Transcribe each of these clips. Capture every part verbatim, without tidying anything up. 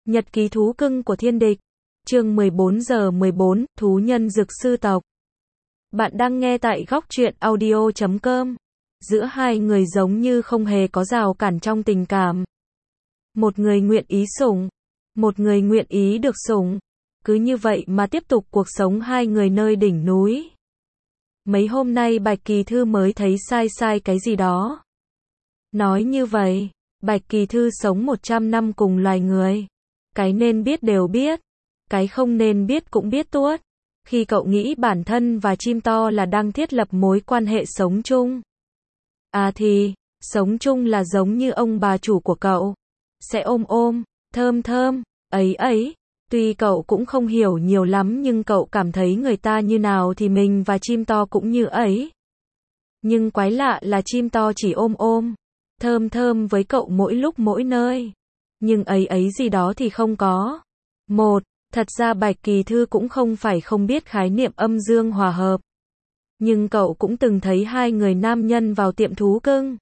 Nhật ký thú cưng của thiên địch. Chương mười bốn giờ mười bốn, thú nhân dực sư tộc. Bạn đang nghe tại góc truyện audio chấm com. Giữa hai người giống như không hề có rào cản trong tình cảm. Một người nguyện ý sủng, một người nguyện ý được sủng. Cứ như vậy mà tiếp tục cuộc sống hai người nơi đỉnh núi. Mấy hôm nay Bạch Kỳ Thư mới thấy sai sai cái gì đó. Nói như vậy, Bạch Kỳ Thư sống một trăm năm cùng loài người. Cái nên biết đều biết, cái không nên biết cũng biết tuốt. Khi cậu nghĩ bản thân và chim to là đang thiết lập mối quan hệ sống chung. À thì, sống chung là giống như ông bà chủ của cậu. Sẽ ôm ôm, thơm thơm, ấy ấy. Tuy cậu cũng không hiểu nhiều lắm nhưng cậu cảm thấy người ta như nào thì mình và chim to cũng như ấy. Nhưng quái lạ là chim to chỉ ôm ôm, thơm thơm với cậu mỗi lúc mỗi nơi. Nhưng ấy ấy gì đó thì không có. Một, thật ra Bạch Kỳ Thư cũng không phải không biết khái niệm âm dương hòa hợp. Nhưng cậu cũng từng thấy hai người nam nhân vào tiệm thú cưng.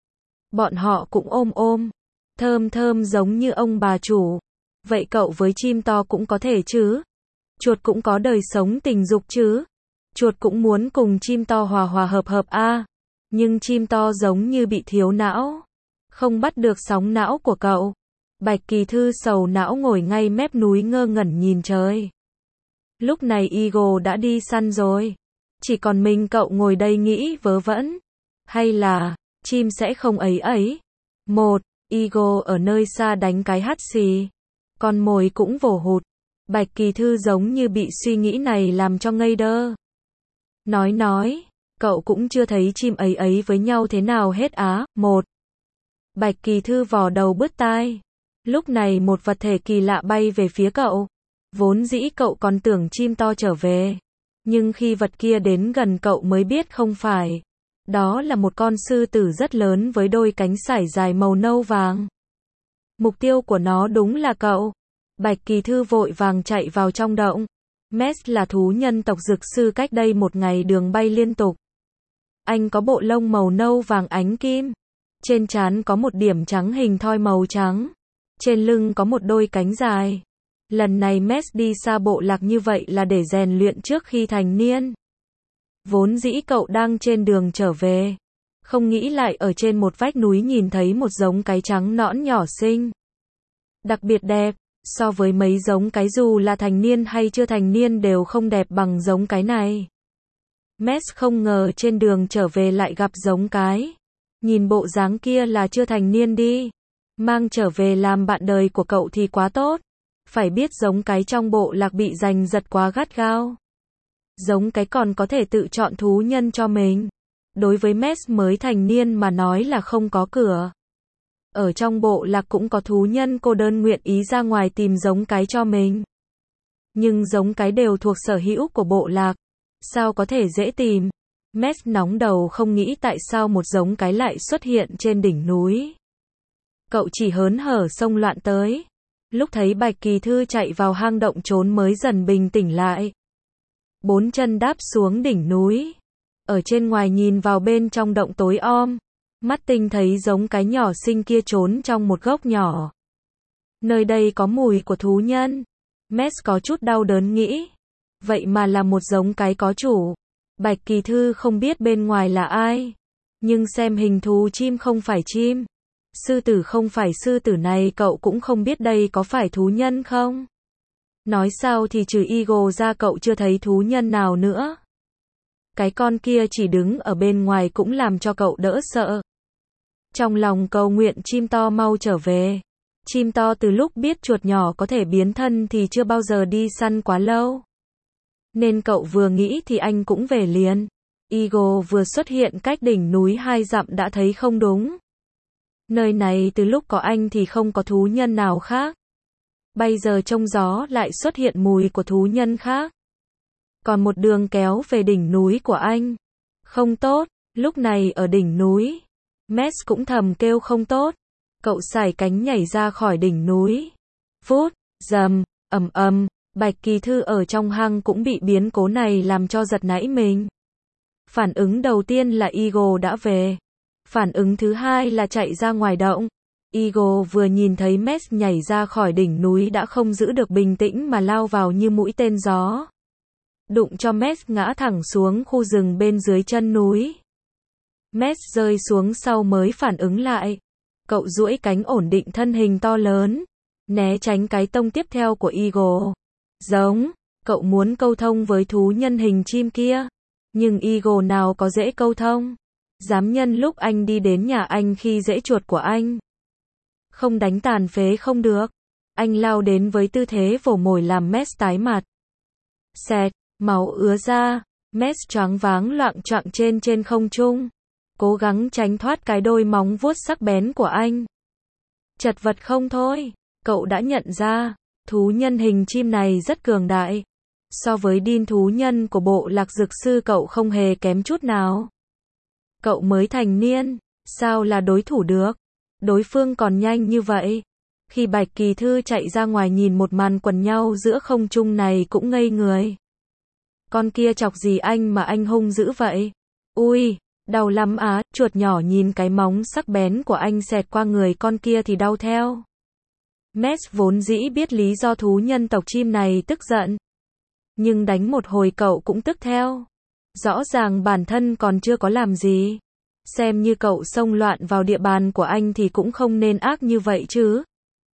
Bọn họ cũng ôm ôm, thơm thơm giống như ông bà chủ. Vậy cậu với chim to cũng có thể chứ? Chuột cũng có đời sống tình dục chứ? Chuột cũng muốn cùng chim to hòa hòa hợp hợp a. À. Nhưng chim to giống như bị thiếu não. Không bắt được sóng não của cậu. Bạch Kỳ Thư sầu não ngồi ngay mép núi ngơ ngẩn nhìn trời. Lúc này Eagle đã đi săn rồi. Chỉ còn mình cậu ngồi đây nghĩ vớ vẩn. Hay là, chim sẽ không ấy ấy. Một, Eagle ở nơi xa đánh cái hắt xì. Con mồi cũng vồ hụt. Bạch Kỳ Thư giống như bị suy nghĩ này làm cho ngây đơ. Nói nói, cậu cũng chưa thấy chim ấy ấy với nhau thế nào hết á. Một, Bạch Kỳ Thư vò đầu bứt tai. Lúc này một vật thể kỳ lạ bay về phía cậu. Vốn dĩ cậu còn tưởng chim to trở về. Nhưng khi vật kia đến gần cậu mới biết không phải. Đó là một con sư tử rất lớn với đôi cánh sải dài màu nâu vàng. Mục tiêu của nó đúng là cậu. Bạch Kỳ Thư vội vàng chạy vào trong động. Mess là thú nhân tộc dực sư cách đây một ngày đường bay liên tục. Anh có bộ lông màu nâu vàng ánh kim. Trên trán có một điểm trắng hình thoi màu trắng. Trên lưng có một đôi cánh dài. Lần này Mess đi xa bộ lạc như vậy là để rèn luyện trước khi thành niên. Vốn dĩ cậu đang trên đường trở về. Không nghĩ lại ở trên một vách núi nhìn thấy một giống cái trắng nõn nhỏ xinh. Đặc biệt đẹp, so với mấy giống cái dù là thành niên hay chưa thành niên đều không đẹp bằng giống cái này. Mess không ngờ trên đường trở về lại gặp giống cái. Nhìn bộ dáng kia là chưa thành niên đi. Mang trở về làm bạn đời của cậu thì quá tốt. Phải biết giống cái trong bộ lạc bị giành giật quá gắt gao. Giống cái còn có thể tự chọn thú nhân cho mình. Đối với Mess mới thành niên mà nói là không có cửa. Ở trong bộ lạc cũng có thú nhân cô đơn nguyện ý ra ngoài tìm giống cái cho mình. Nhưng giống cái đều thuộc sở hữu của bộ lạc. Sao có thể dễ tìm? Mess nóng đầu không nghĩ tại sao một giống cái lại xuất hiện trên đỉnh núi. Cậu chỉ hớn hở xông loạn tới. Lúc thấy Bạch Kỳ Thư chạy vào hang động trốn mới dần bình tĩnh lại. Bốn chân đáp xuống đỉnh núi. Ở trên ngoài nhìn vào bên trong động tối om. Mắt tinh thấy giống cái nhỏ xinh kia trốn trong một gốc nhỏ. Nơi đây có mùi của thú nhân. Mess có chút đau đớn nghĩ. Vậy mà là một giống cái có chủ. Bạch Kỳ Thư không biết bên ngoài là ai. Nhưng xem hình thú chim không phải chim. Sư tử không phải sư tử này cậu cũng không biết đây có phải thú nhân không. Nói sao thì trừ Eagle ra cậu chưa thấy thú nhân nào nữa. Cái con kia chỉ đứng ở bên ngoài cũng làm cho cậu đỡ sợ. Trong lòng cầu nguyện chim to mau trở về. Chim to từ lúc biết chuột nhỏ có thể biến thân thì chưa bao giờ đi săn quá lâu. Nên cậu vừa nghĩ thì anh cũng về liền. Eagle vừa xuất hiện cách đỉnh núi hai dặm đã thấy không đúng. Nơi này từ lúc có anh thì không có thú nhân nào khác. Bây giờ trong gió lại xuất hiện mùi của thú nhân khác. Còn một đường kéo về đỉnh núi của anh. Không tốt, lúc này ở đỉnh núi. Mess cũng thầm kêu không tốt. Cậu sải cánh nhảy ra khỏi đỉnh núi. Phút, dầm, ầm ầm, Bạch Kỳ Thư ở trong hang cũng bị biến cố này làm cho giật nảy mình. Phản ứng đầu tiên là Eagle đã về. Phản ứng thứ hai là chạy ra ngoài động. Eagle vừa nhìn thấy Max nhảy ra khỏi đỉnh núi đã không giữ được bình tĩnh mà lao vào như mũi tên gió. Đụng cho Max ngã thẳng xuống khu rừng bên dưới chân núi. Max rơi xuống sau mới phản ứng lại. Cậu duỗi cánh ổn định thân hình to lớn, né tránh cái tông tiếp theo của Eagle. Giống, cậu muốn câu thông với thú nhân hình chim kia. Nhưng Eagle nào có dễ câu thông. Dám nhân lúc anh đi đến nhà anh khi dễ chuột của anh. Không đánh tàn phế không được. Anh lao đến với tư thế vồ mồi làm Max tái mặt. Xẹt, máu ứa ra. Max choáng váng loạng choạng trên trên không trung. Cố gắng tránh thoát cái đôi móng vuốt sắc bén của anh. Chật vật không thôi. Cậu đã nhận ra, thú nhân hình chim này rất cường đại. So với Dean thú nhân của bộ lạc dược sư cậu không hề kém chút nào. Cậu mới thành niên, sao là đối thủ được? Đối phương còn nhanh như vậy. Khi Bạch Kỳ Thư chạy ra ngoài nhìn một màn quần nhau giữa không trung này cũng ngây người. Con kia chọc gì anh mà anh hung dữ vậy? Ui, đau lắm á, chuột nhỏ nhìn cái móng sắc bén của anh xẹt qua người con kia thì đau theo. Max vốn dĩ biết lý do thú nhân tộc chim này tức giận. Nhưng đánh một hồi cậu cũng tức theo. Rõ ràng bản thân còn chưa có làm gì. Xem như cậu xông loạn vào địa bàn của anh thì cũng không nên ác như vậy chứ.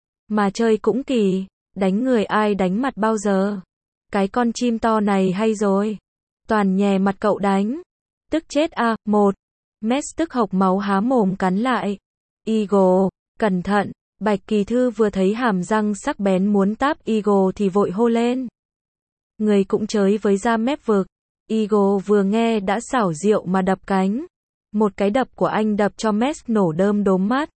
Mà chơi cũng kỳ, đánh người ai đánh mặt bao giờ. Cái con chim to này hay rồi. Toàn nhè mặt cậu đánh. Tức chết à, một. Max tức hộc máu há mồm cắn lại. Eagle, cẩn thận. Bạch Kỳ Thư vừa thấy hàm răng sắc bén muốn táp Eagle thì vội hô lên. Người cũng chới với da mép vực. Eagle vừa nghe đã xảo diệu mà đập cánh. Một cái đập của anh đập cho Max nổ đơm đốm mắt.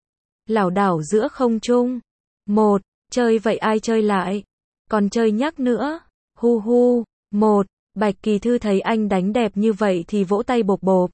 Lảo đảo giữa không trung. Một, chơi vậy ai chơi lại? Còn chơi nhắc nữa. Hu hu, một, Bạch Kỳ Thư thấy anh đánh đẹp như vậy thì vỗ tay bộp bộp.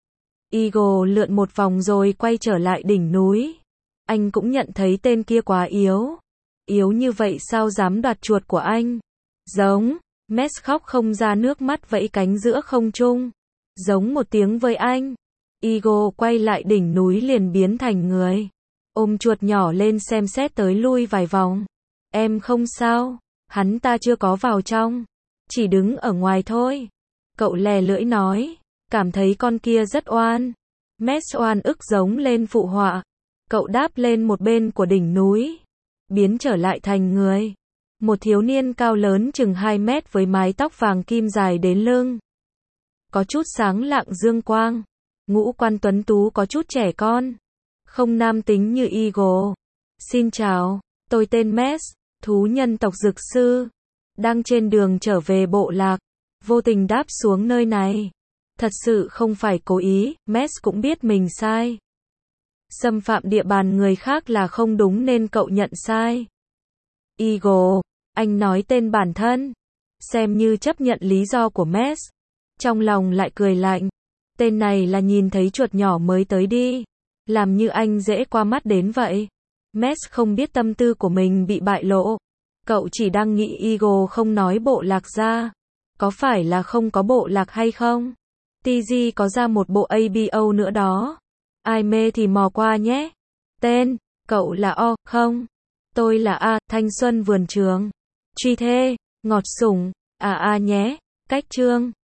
Eagle lượn một vòng rồi quay trở lại đỉnh núi. Anh cũng nhận thấy tên kia quá yếu. Yếu như vậy sao dám đoạt chuột của anh? Giống, Max khóc không ra nước mắt vẫy cánh giữa không trung. Giống một tiếng với anh. Eagle quay lại đỉnh núi liền biến thành người. Ôm chuột nhỏ lên xem xét tới lui vài vòng. Em không sao, hắn ta chưa có vào trong. Chỉ đứng ở ngoài thôi. Cậu lè lưỡi nói, cảm thấy con kia rất oan. Max oan ức giống lên phụ họa. Cậu đáp lên một bên của đỉnh núi. Biến trở lại thành người. Một thiếu niên cao lớn chừng hai mét với mái tóc vàng kim dài đến lưng. Có chút sáng lạng dương quang. Ngũ quan tuấn tú có chút trẻ con. Không nam tính như Eagle. Xin chào, tôi tên Max, thú nhân tộc dược sư. Đang trên đường trở về bộ lạc. Vô tình đáp xuống nơi này. Thật sự không phải cố ý, Max cũng biết mình sai. Xâm phạm địa bàn người khác là không đúng nên cậu nhận sai. Eagle, anh nói tên bản thân. Xem như chấp nhận lý do của Max. Trong lòng lại cười lạnh. Tên này là nhìn thấy chuột nhỏ mới tới đi. Làm như anh dễ qua mắt đến vậy. Max không biết tâm tư của mình bị bại lộ. Cậu chỉ đang nghĩ Eagle không nói bộ lạc ra. Có phải là không có bộ lạc hay không? tê giê có ra một bộ a bê o nữa đó. Ai mê thì mò qua nhé. Tên, cậu là O, không? Tôi là A, thanh xuân vườn trường. Truy thê, ngọt sủng, à à nhé. Cách chương.